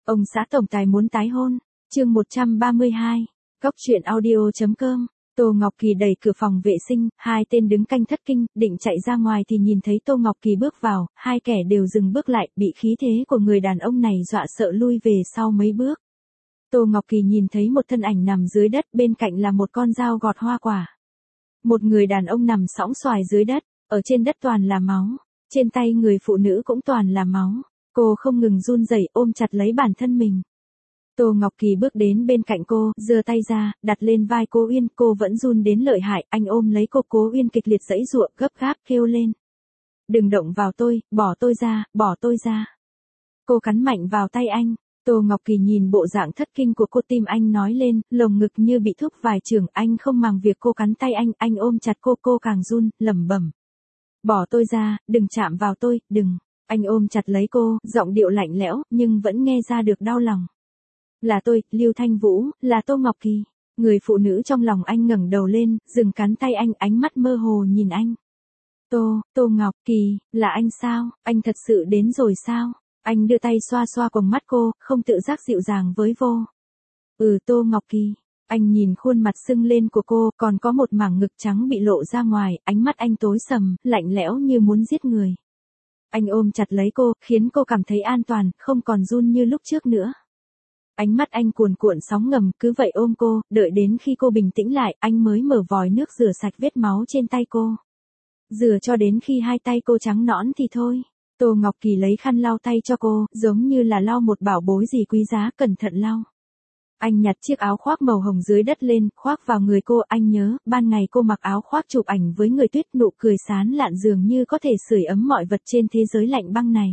Ông xã tổng tài muốn tái hôn. Chương 132. Cóc truyện audio.com. Tô Ngọc Kỳ đẩy cửa phòng vệ sinh, hai tên đứng canh thất kinh, định chạy ra ngoài thì nhìn thấy Tô Ngọc Kỳ bước vào, hai kẻ đều dừng bước lại, bị khí thế của người đàn ông này dọa sợ lui về sau mấy bước. Tô Ngọc Kỳ nhìn thấy một thân ảnh nằm dưới đất, bên cạnh là một con dao gọt hoa quả. Một người đàn ông nằm sõng xoài dưới đất, ở trên đất toàn là máu, trên tay người phụ nữ cũng toàn là máu. Cô không ngừng run rẩy ôm chặt lấy bản thân mình. Tô Ngọc Kỳ bước đến bên cạnh cô, giơ tay ra, đặt lên vai cô Uyên, cô vẫn run đến lợi hại, anh ôm lấy cô Uyên kịch liệt giãy giụa, gấp gáp kêu lên. Đừng động vào tôi, bỏ tôi ra, bỏ tôi ra. Cô cắn mạnh vào tay anh. Tô Ngọc Kỳ nhìn bộ dạng thất kinh của cô, tim anh nói lên, lồng ngực như bị thúc vài chưởng, anh không màng việc cô cắn tay anh ôm chặt cô càng run, lẩm bẩm. Bỏ tôi ra, đừng chạm vào tôi, đừng. Anh ôm chặt lấy cô, giọng điệu lạnh lẽo, nhưng vẫn nghe ra được đau lòng. Là tôi, Lưu Thanh Vũ, là Tô Ngọc Kỳ. Người phụ nữ trong lòng anh ngẩng đầu lên, dừng cắn tay anh, ánh mắt mơ hồ nhìn anh. Tô Ngọc Kỳ, là anh sao, anh thật sự đến rồi sao? Anh đưa tay xoa xoa quầng mắt cô, không tự giác dịu dàng với vô. Tô Ngọc Kỳ. Anh nhìn khuôn mặt sưng lên của cô, còn có một mảng ngực trắng bị lộ ra ngoài, ánh mắt anh tối sầm, lạnh lẽo như muốn giết người. Anh ôm chặt lấy cô, khiến cô cảm thấy an toàn, không còn run như lúc trước nữa. Ánh mắt anh cuồn cuộn sóng ngầm, cứ vậy ôm cô, đợi đến khi cô bình tĩnh lại, anh mới mở vòi nước rửa sạch vết máu trên tay cô. Rửa cho đến khi hai tay cô trắng nõn thì thôi. Tô Ngọc Kỳ lấy khăn lau tay cho cô, giống như là lau một bảo bối gì quý giá, cẩn thận lau. Anh nhặt chiếc áo khoác màu hồng dưới đất lên, khoác vào người cô, anh nhớ, ban ngày cô mặc áo khoác chụp ảnh với người tuyết, nụ cười sán lạn dường như có thể sưởi ấm mọi vật trên thế giới lạnh băng này.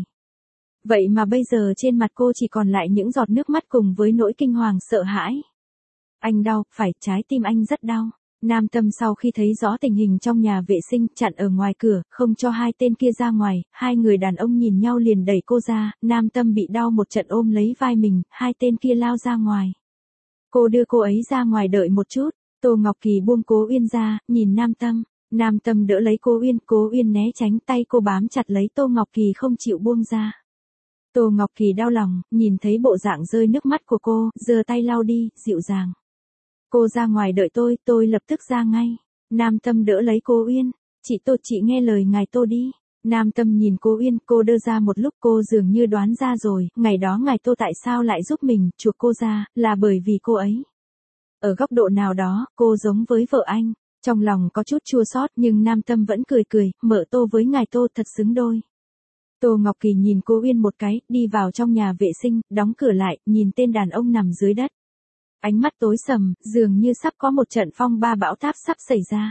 Vậy mà bây giờ trên mặt cô chỉ còn lại những giọt nước mắt cùng với nỗi kinh hoàng sợ hãi. Anh đau, phải, trái tim anh rất đau. Nam Tâm sau khi thấy rõ tình hình trong nhà vệ sinh, chặn ở ngoài cửa, không cho hai tên kia ra ngoài, hai người đàn ông nhìn nhau liền đẩy cô ra, Nam Tâm bị đau một trận ôm lấy vai mình, hai tên kia lao ra ngoài. Cô đưa cô ấy ra ngoài đợi một chút, Tô Ngọc Kỳ buông cô Uyên ra, nhìn Nam Tâm đỡ lấy cô Uyên né tránh, tay cô bám chặt lấy Tô Ngọc Kỳ không chịu buông ra. Tô Ngọc Kỳ đau lòng, nhìn thấy bộ dạng rơi nước mắt của cô, giơ tay lau đi, dịu dàng. Cô ra ngoài đợi tôi lập tức ra ngay. Nam Tâm đỡ lấy cô Uyên, chị nghe lời ngài Tô đi. Nam Tâm nhìn cô Uyên, cô đơ ra một lúc, cô dường như đoán ra rồi, ngày đó ngài Tô tại sao lại giúp mình, chuộc cô ra, là bởi vì cô ấy. Ở góc độ nào đó, cô giống với vợ anh, trong lòng có chút chua xót nhưng Nam Tâm vẫn cười, mợ Tô với ngài Tô thật xứng đôi. Tô Ngọc Kỳ nhìn cô Uyên một cái, đi vào trong nhà vệ sinh, đóng cửa lại, nhìn tên đàn ông nằm dưới đất. Ánh mắt tối sầm, dường như sắp có một trận phong ba bão táp sắp xảy ra.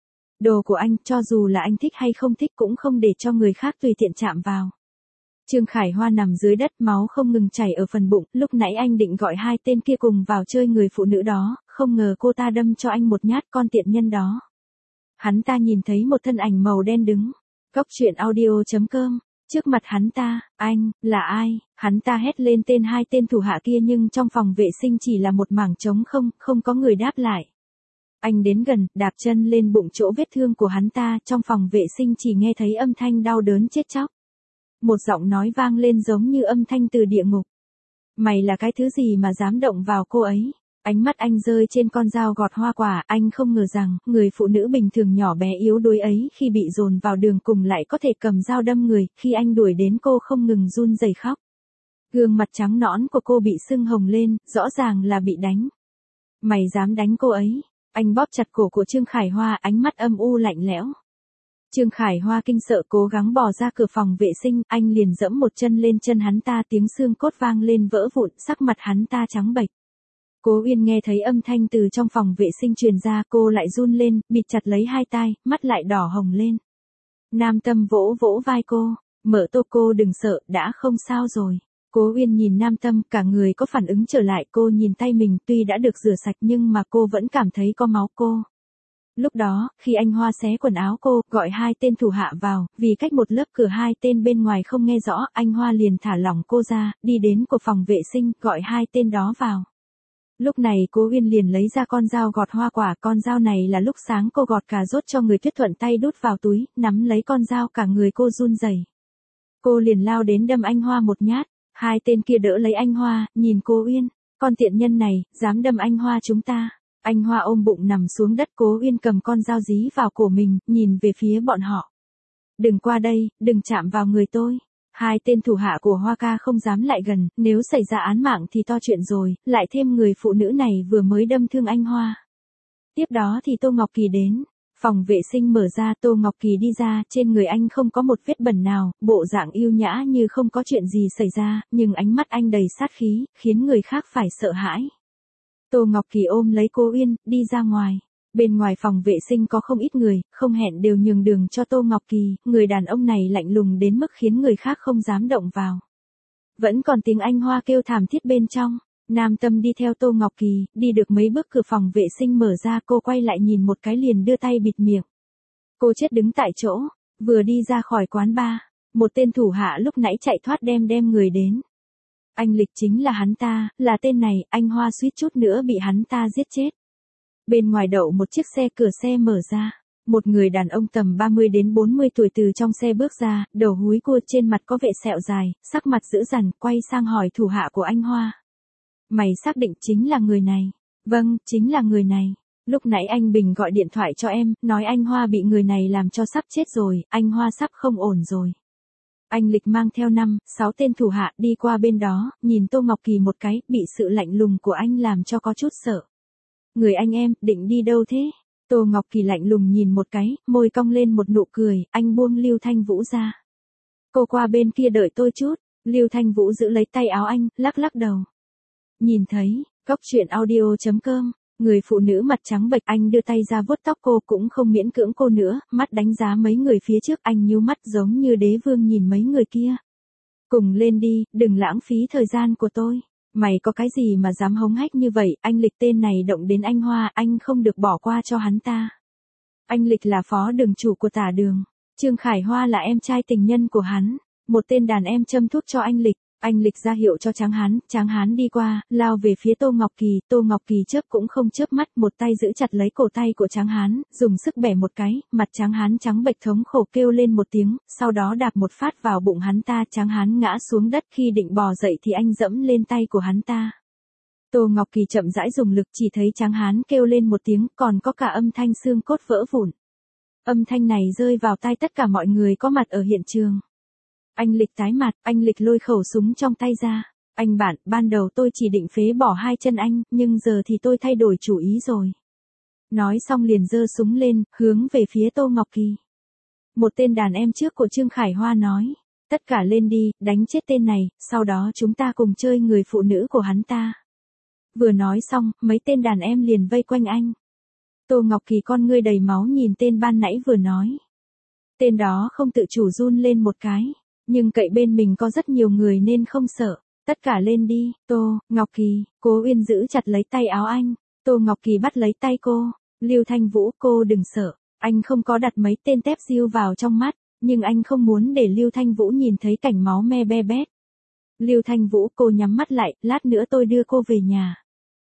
Đồ của anh, cho dù là anh thích hay không thích cũng không để cho người khác tùy tiện chạm vào. Trương Khải Hoa nằm dưới đất, máu không ngừng chảy ở phần bụng, lúc nãy anh định gọi hai tên kia cùng vào chơi người phụ nữ đó, không ngờ cô ta đâm cho anh một nhát, con tiện nhân đó. Hắn ta nhìn thấy một thân ảnh màu đen đứng. Cóc truyện audio.com. Trước mặt hắn ta, anh, là ai? Hắn ta hét lên tên hai tên thủ hạ kia nhưng trong phòng vệ sinh chỉ là một mảng trống không có người đáp lại. Anh đến gần, đạp chân lên bụng chỗ vết thương của hắn ta, trong phòng vệ sinh chỉ nghe thấy âm thanh đau đớn chết chóc. Một giọng nói vang lên giống như âm thanh từ địa ngục. Mày là cái thứ gì mà dám động vào cô ấy? Ánh mắt anh rơi trên con dao gọt hoa quả, anh không ngờ rằng, người phụ nữ bình thường nhỏ bé yếu đuối ấy khi bị dồn vào đường cùng lại có thể cầm dao đâm người, khi anh đuổi đến cô không ngừng run rẩy khóc. Gương mặt trắng nõn của cô bị sưng hồng lên, rõ ràng là bị đánh. Mày dám đánh cô ấy? Anh bóp chặt cổ của Trương Khải Hoa, ánh mắt âm u lạnh lẽo. Trương Khải Hoa kinh sợ cố gắng bò ra cửa phòng vệ sinh, anh liền dẫm một chân lên chân hắn ta, tiếng xương cốt vang lên vỡ vụn, sắc mặt hắn ta trắng bệch. Cô Uyên nghe thấy âm thanh từ trong phòng vệ sinh truyền ra, cô lại run lên, bịt chặt lấy hai tai, mắt lại đỏ hồng lên. Nam Tâm vỗ vỗ vai cô, mợ Tô cô đừng sợ, đã không sao rồi. Cô Uyên nhìn Nam Tâm, cả người có phản ứng trở lại, cô nhìn tay mình tuy đã được rửa sạch nhưng mà cô vẫn cảm thấy có máu cô. Lúc đó, khi anh Hoa xé quần áo cô, gọi hai tên thủ hạ vào, vì cách một lớp cửa hai tên bên ngoài không nghe rõ, anh Hoa liền thả lỏng cô ra, đi đến của phòng vệ sinh, gọi hai tên đó vào. Lúc này cô Uyên liền lấy ra con dao gọt hoa quả, con dao này là lúc sáng cô gọt cà rốt cho người Tuyết thuận tay đút vào túi, nắm lấy con dao cả người cô run rẩy. Cô liền lao đến đâm anh Hoa một nhát, Hai tên kia đỡ lấy anh Hoa, nhìn cô Uyên, con tiện nhân này, dám đâm anh Hoa chúng ta. Anh Hoa ôm bụng nằm xuống đất, Cố Uyên cầm con dao dí vào cổ mình, nhìn về phía bọn họ. Đừng qua đây, đừng chạm vào người tôi. Hai tên thủ hạ của Hoa ca không dám lại gần, nếu xảy ra án mạng thì to chuyện rồi, lại thêm người phụ nữ này vừa mới đâm thương anh Hoa. Tiếp đó thì Tô Ngọc Kỳ đến. Phòng vệ sinh mở ra, Tô Ngọc Kỳ đi ra, trên người anh không có một vết bẩn nào, bộ dạng yêu nhã như không có chuyện gì xảy ra, nhưng ánh mắt anh đầy sát khí, khiến người khác phải sợ hãi. Tô Ngọc Kỳ ôm lấy cô Uyên, đi ra ngoài. Bên ngoài phòng vệ sinh có không ít người, không hẹn đều nhường đường cho Tô Ngọc Kỳ, người đàn ông này lạnh lùng đến mức khiến người khác không dám động vào. Vẫn còn tiếng anh Hoa kêu thảm thiết bên trong. Nam Tâm đi theo Tô Ngọc Kỳ, đi được mấy bước cửa phòng vệ sinh mở ra, cô quay lại nhìn một cái liền đưa tay bịt miệng. Cô chết đứng tại chỗ, vừa đi ra khỏi quán bar, một tên thủ hạ lúc nãy chạy thoát đem người đến. Anh Lịch chính là hắn ta, là tên này, anh Hoa suýt chút nữa bị hắn ta giết chết. Bên ngoài đậu một chiếc xe, cửa xe mở ra. Một người đàn ông tầm 30 đến 40 tuổi từ trong xe bước ra, đầu húi cua, trên mặt có vệ sẹo dài, sắc mặt dữ dằn, quay sang hỏi thủ hạ của anh Hoa. Mày xác định chính là người này? Vâng, chính là người này. Lúc nãy anh Bình gọi điện thoại cho em, nói anh Hoa bị người này làm cho sắp chết rồi, anh Hoa sắp không ổn rồi. Anh Lịch mang theo 5-6 tên thủ hạ đi qua bên đó, nhìn Tô Ngọc Kỳ một cái, bị sự lạnh lùng của anh làm cho có chút sợ. Người anh em, định đi đâu thế? Tô Ngọc Kỳ lạnh lùng nhìn một cái, môi cong lên một nụ cười, anh buông Lưu Thanh Vũ ra. Cô qua bên kia đợi tôi chút. Lưu Thanh Vũ giữ lấy tay áo anh, lắc lắc đầu. Nhìn thấy, Cóc Truyện Audio.com, người phụ nữ mặt trắng bệch, anh đưa tay ra vuốt tóc cô, cũng không miễn cưỡng cô nữa, mắt đánh giá mấy người phía trước, anh nhíu mắt giống như đế vương nhìn mấy người kia. Cùng lên đi, đừng lãng phí thời gian của tôi. Mày có cái gì mà dám hống hách như vậy, anh Lịch tên này động đến anh Hoa, anh không được bỏ qua cho hắn ta. Anh Lịch là phó đường chủ của Tả Đường, Trương Khải Hoa là em trai tình nhân của hắn, một tên đàn em châm thuốc cho anh Lịch. Anh Lịch ra hiệu cho Tráng Hán đi qua, lao về phía Tô Ngọc Kỳ chớp cũng không chớp mắt, một tay giữ chặt lấy cổ tay của Tráng Hán, dùng sức bẻ một cái, mặt Tráng Hán trắng bệch thống khổ kêu lên một tiếng, sau đó đạp một phát vào bụng hắn ta, Tráng Hán ngã xuống đất, khi định bò dậy thì anh dẫm lên tay của hắn ta. Tô Ngọc Kỳ chậm rãi dùng lực, chỉ thấy Tráng Hán kêu lên một tiếng, còn có cả âm thanh xương cốt vỡ vụn. Âm thanh này rơi vào tai tất cả mọi người có mặt ở hiện trường. Anh Lịch tái mặt, anh Lịch lôi khẩu súng trong tay ra. Anh bạn, ban đầu tôi chỉ định phế bỏ hai chân anh, nhưng giờ thì tôi thay đổi chủ ý rồi. Nói xong liền giơ súng lên, hướng về phía Tô Ngọc Kỳ. Một tên đàn em trước của Trương Khải Hoa nói, tất cả lên đi, đánh chết tên này, sau đó chúng ta cùng chơi người phụ nữ của hắn ta. Vừa nói xong, mấy tên đàn em liền vây quanh anh. Tô Ngọc Kỳ con ngươi đầy máu nhìn tên ban nãy vừa nói. Tên đó không tự chủ run lên một cái. Nhưng cậy bên mình có rất nhiều người nên không sợ. Tất cả lên đi, Tô Ngọc Kỳ, Cố Uyên giữ chặt lấy tay áo anh. Tô Ngọc Kỳ bắt lấy tay cô. Lưu Thanh Vũ, cô đừng sợ. Anh không có đặt mấy tên tép diêu vào trong mắt, nhưng anh không muốn để Lưu Thanh Vũ nhìn thấy cảnh máu me be bét. Lưu Thanh Vũ, cô nhắm mắt lại, lát nữa tôi đưa cô về nhà.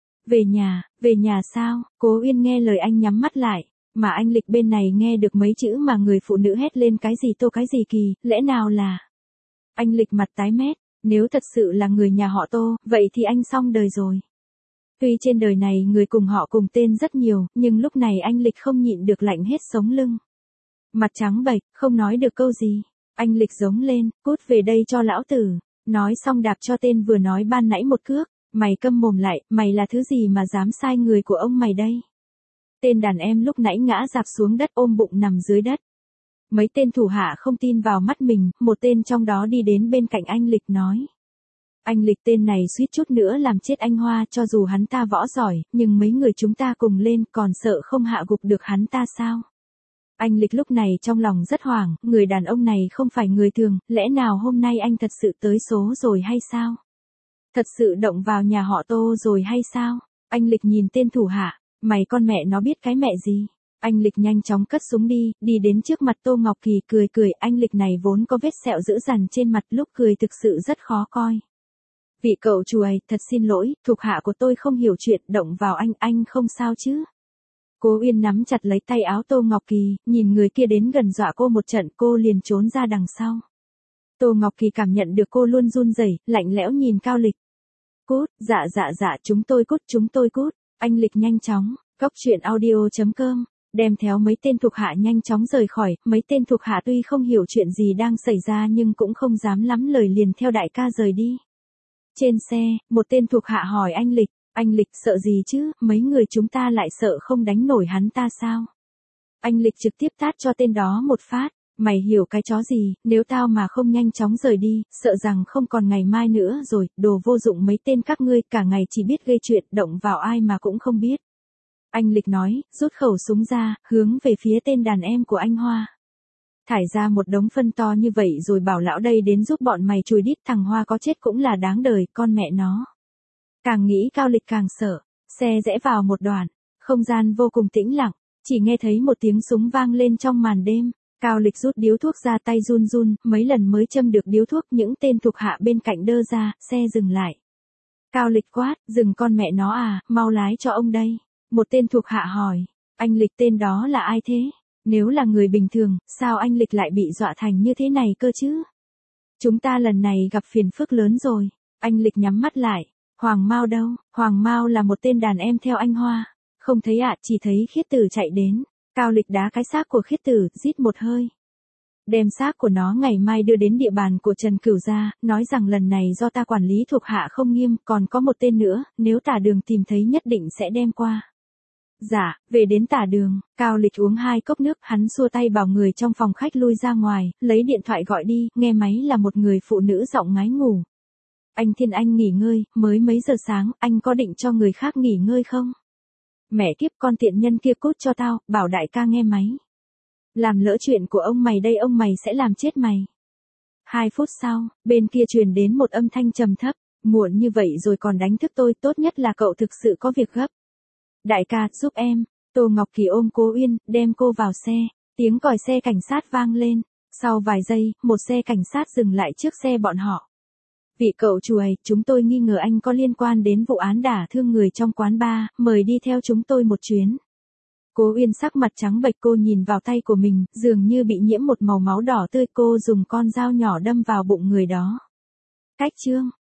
Về nhà sao? Cố Uyên nghe lời anh nhắm mắt lại. Mà anh Lịch bên này nghe được mấy chữ mà người phụ nữ hét lên, cái gì Tô cái gì Kỳ, lẽ nào là... Anh Lịch mặt tái mét, nếu thật sự là người nhà họ Tô, vậy thì anh xong đời rồi. Tuy trên đời này người cùng họ cùng tên rất nhiều, nhưng lúc này anh Lịch không nhịn được lạnh hết sống lưng. Mặt trắng bệch, không nói được câu gì. Anh Lịch giống lên, cút về đây cho lão tử. Nói xong đạp cho tên vừa nói ban nãy một cước. Mày câm mồm lại, mày là thứ gì mà dám sai người của ông mày đây? Tên đàn em lúc nãy ngã rạp xuống đất ôm bụng nằm dưới đất. Mấy tên thủ hạ không tin vào mắt mình, một tên trong đó đi đến bên cạnh anh Lịch nói. Anh Lịch tên này suýt chút nữa làm chết anh Hoa, cho dù hắn ta võ giỏi, nhưng mấy người chúng ta cùng lên còn sợ không hạ gục được hắn ta sao? Anh Lịch lúc này trong lòng rất hoảng, người đàn ông này không phải người thường, lẽ nào hôm nay anh thật sự tới số rồi hay sao? Thật sự động vào nhà họ Tô rồi hay sao? Anh Lịch nhìn tên thủ hạ, mày con mẹ nó biết cái mẹ gì? Anh Lịch nhanh chóng cất súng đi đến trước mặt Tô Ngọc Kỳ cười, anh Lịch này vốn có vết sẹo dữ dằn trên mặt, lúc cười thực sự rất khó coi. Vị cậu chuồi, thật xin lỗi, thuộc hạ của tôi không hiểu chuyện, động vào anh không sao chứ? Cố Uyên nắm chặt lấy tay áo Tô Ngọc Kỳ, nhìn người kia đến gần dọa cô một trận, cô liền trốn ra đằng sau. Tô Ngọc Kỳ cảm nhận được cô luôn run rẩy, lạnh lẽo nhìn Cao Lịch. Cút, dạ, chúng tôi cút. Anh Lịch nhanh chóng, cóc truyện audio.com, đem theo mấy tên thuộc hạ nhanh chóng rời khỏi, mấy tên thuộc hạ tuy không hiểu chuyện gì đang xảy ra nhưng cũng không dám lắm lời liền theo đại ca rời đi. Trên xe, một tên thuộc hạ hỏi anh Lịch sợ gì chứ, mấy người chúng ta lại sợ không đánh nổi hắn ta sao? Anh Lịch trực tiếp tát cho tên đó một phát. Mày hiểu cái chó gì, nếu tao mà không nhanh chóng rời đi, sợ rằng không còn ngày mai nữa rồi, đồ vô dụng mấy tên các ngươi, cả ngày chỉ biết gây chuyện, động vào ai mà cũng không biết. Anh Lịch nói, rút khẩu súng ra, hướng về phía tên đàn em của anh Hoa. Thải ra một đống phân to như vậy rồi bảo lão đây đến giúp bọn mày chùi đít, thằng Hoa có chết cũng là đáng đời, con mẹ nó. Càng nghĩ Cao Lịch càng sợ, xe rẽ vào một đoạn, không gian vô cùng tĩnh lặng, chỉ nghe thấy một tiếng súng vang lên trong màn đêm. Cao Lịch rút điếu thuốc ra, tay run run, mấy lần mới châm được điếu thuốc, những tên thuộc hạ bên cạnh đơ ra, xe dừng lại. Cao Lịch quát, dừng con mẹ nó à, mau lái cho ông đây. Một tên thuộc hạ hỏi, anh Lịch tên đó là ai thế? Nếu là người bình thường, sao anh Lịch lại bị dọa thành như thế này cơ chứ? Chúng ta lần này gặp phiền phức lớn rồi. Anh Lịch nhắm mắt lại, Hoàng Mao đâu? Hoàng Mao là một tên đàn em theo anh Hoa. Không thấy ạ, chỉ thấy Khiết Tử chạy đến. Cao Lịch đá cái xác của Khiết Tử, rít một hơi. Đem xác của nó ngày mai đưa đến địa bàn của Trần Cửu gia, nói rằng lần này do ta quản lý thuộc hạ không nghiêm, còn có một tên nữa, nếu Tả Đường tìm thấy nhất định sẽ đem qua. Dạ, về đến Tả Đường, Cao Lịch uống 2 cốc nước, hắn xua tay bảo người trong phòng khách lui ra ngoài, lấy điện thoại gọi đi, nghe máy là một người phụ nữ giọng ngái ngủ. Anh Thiên Anh nghỉ ngơi, mới mấy giờ sáng, anh có định cho người khác nghỉ ngơi không? Mẹ kiếp, con tiện nhân kia cút cho tao, bảo đại ca nghe máy. Làm lỡ chuyện của ông mày đây, ông mày sẽ làm chết mày. 2 phút sau, bên kia truyền đến một âm thanh trầm thấp, muộn như vậy rồi còn đánh thức tôi, tốt nhất là cậu thực sự có việc gấp. Đại ca, giúp em. Tô Ngọc Kỳ ôm Cố Uyên, đem cô vào xe, tiếng còi xe cảnh sát vang lên, sau vài giây, một xe cảnh sát dừng lại trước xe bọn họ. Vị cậu chủ ấy, chúng tôi nghi ngờ anh có liên quan đến vụ án đả thương người trong quán bar, mời đi theo chúng tôi một chuyến. Cố Uyên sắc mặt trắng bệch, cô nhìn vào tay của mình, dường như bị nhiễm một màu máu đỏ tươi, cô dùng con dao nhỏ đâm vào bụng người đó. Cách chương